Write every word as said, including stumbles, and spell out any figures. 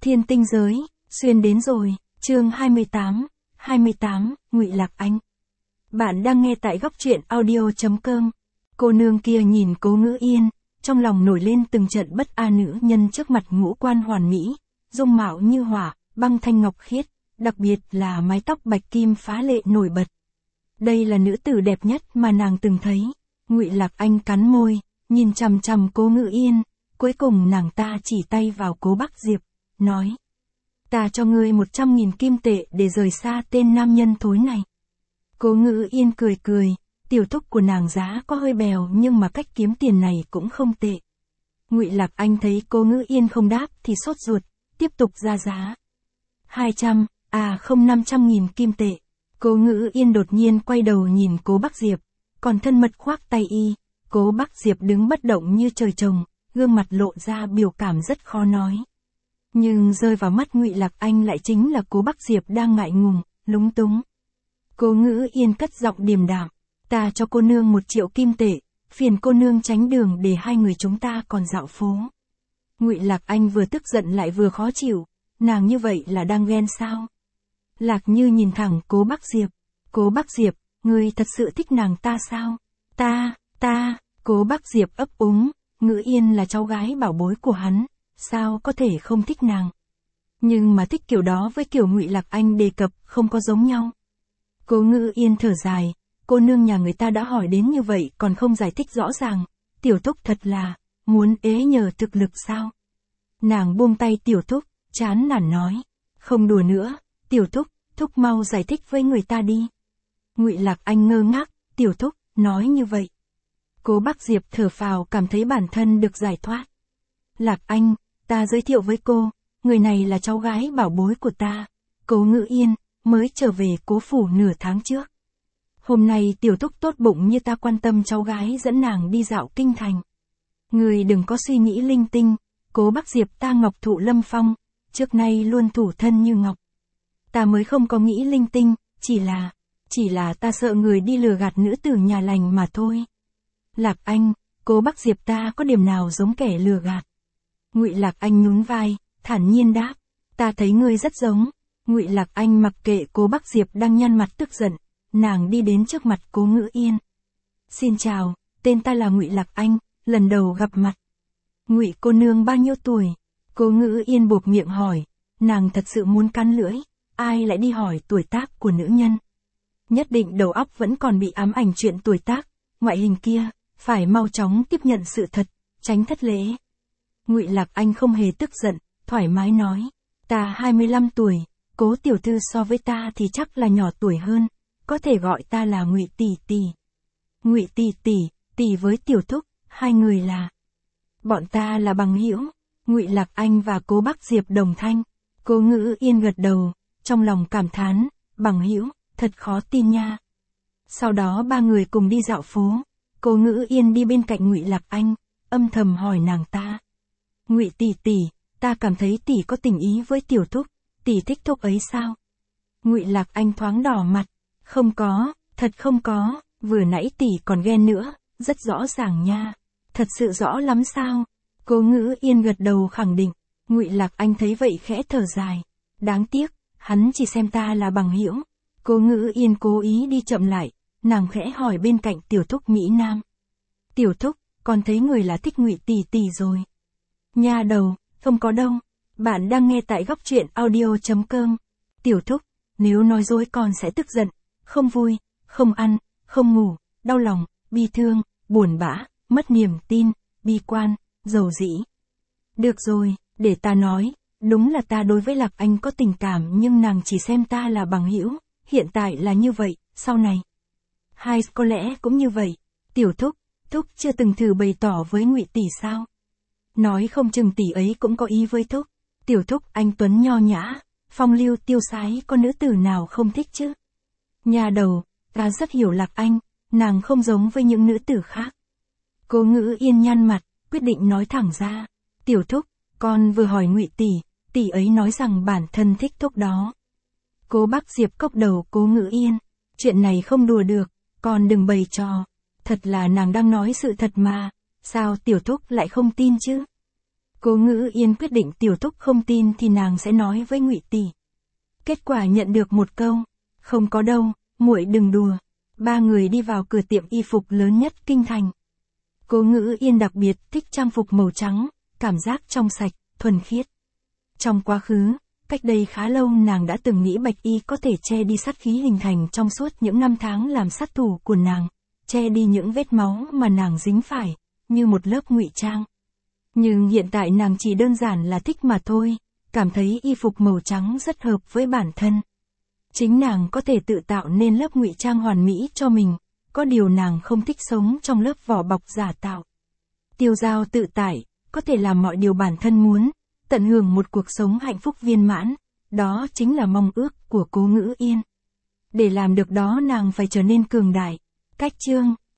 Thiên tinh giới, xuyên đến rồi, chương hai mươi tám, hai mươi tám, Ngụy Lạc Anh. Bạn đang nghe tại góc truyện audio chấm com. Cô nương kia nhìn Cố Ngữ Yên, trong lòng nổi lên từng trận bất an. Nữ nhân trước mặt ngũ quan hoàn mỹ, dung mạo như hỏa, băng thanh ngọc khiết, đặc biệt là mái tóc bạch kim phá lệ nổi bật. Đây là nữ tử đẹp nhất mà nàng từng thấy. Ngụy Lạc Anh cắn môi, nhìn chằm chằm Cố Ngữ Yên, cuối cùng nàng ta chỉ tay vào Cố Bắc Diệp, nói: "Ta cho ngươi một trăm nghìn kim tệ để rời xa tên nam nhân thối này." Cố Ngữ Yên cười cười, tiểu thúc của nàng giá có hơi bèo nhưng mà cách kiếm tiền này cũng không tệ. Ngụy Lạc Anh thấy Cố Ngữ Yên không đáp thì sốt ruột, tiếp tục ra giá. hai trăm, à không năm trăm nghìn kim tệ. Cố Ngữ Yên đột nhiên quay đầu nhìn Cố Bắc Diệp, còn thân mật khoác tay y. Cố Bắc Diệp đứng bất động như trời trồng, gương mặt lộ ra biểu cảm rất khó nói. Nhưng rơi vào mắt Ngụy Lạc Anh lại chính là Cố Bắc Diệp đang ngại ngùng, lúng túng. Cố Ngữ Yên cất giọng điềm đạm: "Ta cho cô nương một triệu kim tệ, phiền cô nương tránh đường để hai người chúng ta còn dạo phố." Ngụy Lạc Anh vừa tức giận lại vừa khó chịu, nàng như vậy là đang ghen sao? Lạc Như nhìn thẳng Cố Bắc Diệp, "Cố Bắc Diệp, ngươi thật sự thích nàng ta sao?" Ta, ta, Cố Bắc Diệp ấp úng, Ngữ Yên là cháu gái bảo bối của hắn, sao có thể không thích nàng? Nhưng mà thích kiểu đó với kiểu Ngụy Lạc Anh đề cập không có giống nhau. Cố Ngữ Yên thở dài, cô nương nhà người ta đã hỏi đến như vậy còn không giải thích rõ ràng, tiểu thúc thật là, muốn ế nhờ thực lực sao? Nàng buông tay tiểu thúc, chán nản nói: "Không đùa nữa, tiểu thúc, thúc mau giải thích với người ta đi." Ngụy Lạc Anh ngơ ngác, tiểu thúc, nói như vậy. Cố Bắc Diệp thở phào cảm thấy bản thân được giải thoát. "Lạc Anh, ta giới thiệu với cô, người này là cháu gái bảo bối của ta, Cố Ngữ Yên, mới trở về Cố phủ nửa tháng trước. Hôm nay tiểu thúc tốt bụng như ta quan tâm cháu gái dẫn nàng đi dạo kinh thành. Người đừng có suy nghĩ linh tinh, Cố Bắc Diệp ta ngọc thụ lâm phong, trước nay luôn thủ thân như ngọc. Ta mới không có nghĩ linh tinh, chỉ là, chỉ là ta sợ người đi lừa gạt nữ tử nhà lành mà thôi." "Lạc Anh, Cố Bắc Diệp ta có điểm nào giống kẻ lừa gạt?" Ngụy Lạc Anh nhún vai, thản nhiên đáp: "Ta thấy ngươi rất giống." Ngụy Lạc Anh mặc kệ Cố Bắc Diệp đang nhăn mặt tức giận, nàng đi đến trước mặt Cố Ngữ Yên. "Xin chào, tên ta là Ngụy Lạc Anh, lần đầu gặp mặt." "Ngụy cô nương bao nhiêu tuổi?" Cố Ngữ Yên buộc miệng hỏi, nàng thật sự muốn cắn lưỡi, ai lại đi hỏi tuổi tác của nữ nhân. Nhất định đầu óc vẫn còn bị ám ảnh chuyện tuổi tác, ngoại hình kia, phải mau chóng tiếp nhận sự thật, tránh thất lễ. Ngụy Lạc Anh không hề tức giận, thoải mái nói: "Ta hai mươi lăm tuổi, Cố tiểu thư so với ta thì chắc là nhỏ tuổi hơn, có thể gọi ta là Ngụy tỷ tỷ." "Ngụy tỷ tỷ, tỷ với tiểu thúc, hai người là?" "Bọn ta là bằng hữu." Ngụy Lạc Anh và Cố Bắc Diệp đồng thanh. Cố Ngữ Yên gật đầu, trong lòng cảm thán, bằng hữu, thật khó tin nha. Sau đó ba người cùng đi dạo phố. Cố Ngữ Yên đi bên cạnh Ngụy Lạc Anh, âm thầm hỏi nàng ta: "Ngụy tỷ tỷ, ta cảm thấy tỷ có tình ý với tiểu thúc, tỷ thích thúc ấy sao?" Ngụy Lạc Anh thoáng đỏ mặt, "Không có, thật không có, vừa nãy tỷ còn ghen nữa, rất rõ ràng nha." "Thật sự rõ lắm sao?" Cố Ngữ Yên gật đầu khẳng định. Ngụy Lạc Anh thấy vậy khẽ thở dài, đáng tiếc, hắn chỉ xem ta là bằng hữu. Cố Ngữ Yên cố ý đi chậm lại, nàng khẽ hỏi bên cạnh tiểu thúc Mỹ Nam: "Tiểu thúc, con thấy người là thích Ngụy tỷ tỷ rồi." "Nha đầu, không có đâu." Bạn đang nghe tại góc truyện audio chấm com. "Tiểu thúc, nếu nói dối con sẽ tức giận, không vui, không ăn, không ngủ, đau lòng, bi thương, buồn bã, mất niềm tin, bi quan, dầu dĩ." "Được rồi, để ta nói, đúng là ta đối với Lạc Anh có tình cảm nhưng nàng chỉ xem ta là bằng hữu, hiện tại là như vậy, sau này hai có lẽ cũng như vậy. Tiểu thúc, thúc chưa từng thử bày tỏ với Ngụy tỷ sao? Nói không chừng tỷ ấy cũng có ý với thúc." "Tiểu thúc anh tuấn nho nhã, phong lưu tiêu sái, có nữ tử nào không thích chứ?" "Nhà đầu, ta rất hiểu Lạc Anh, nàng không giống với những nữ tử khác." Cố Ngữ Yên nhăn mặt, quyết định nói thẳng ra: "Tiểu thúc, con vừa hỏi Ngụy tỷ, tỷ ấy nói rằng bản thân thích thúc đó." Cố Bắc Diệp cốc đầu Cố Ngữ Yên: "Chuyện này không đùa được, con đừng bày trò, thật là nàng đang nói sự thật mà, sao tiểu thúc lại không tin chứ?" Cố Ngữ Yên quyết định Tiểu Túc không tin thì nàng sẽ nói với Ngụy tỷ. Kết quả nhận được một câu, không có đâu, muội đừng đùa. Ba người đi vào cửa tiệm y phục lớn nhất kinh thành. Cố Ngữ Yên đặc biệt thích trang phục màu trắng, cảm giác trong sạch, thuần khiết. Trong quá khứ, cách đây khá lâu nàng đã từng nghĩ bạch y có thể che đi sát khí hình thành trong suốt những năm tháng làm sát thủ của nàng, che đi những vết máu mà nàng dính phải, như một lớp ngụy trang. Nhưng hiện tại nàng chỉ đơn giản là thích mà thôi, cảm thấy y phục màu trắng rất hợp với bản thân. Chính nàng có thể tự tạo nên lớp ngụy trang hoàn mỹ cho mình, có điều nàng không thích sống trong lớp vỏ bọc giả tạo. Tiêu dao tự tại, có thể làm mọi điều bản thân muốn, tận hưởng một cuộc sống hạnh phúc viên mãn, đó chính là mong ước của Cố Ngữ Yên. Để làm được đó nàng phải trở nên cường đại. Cách chương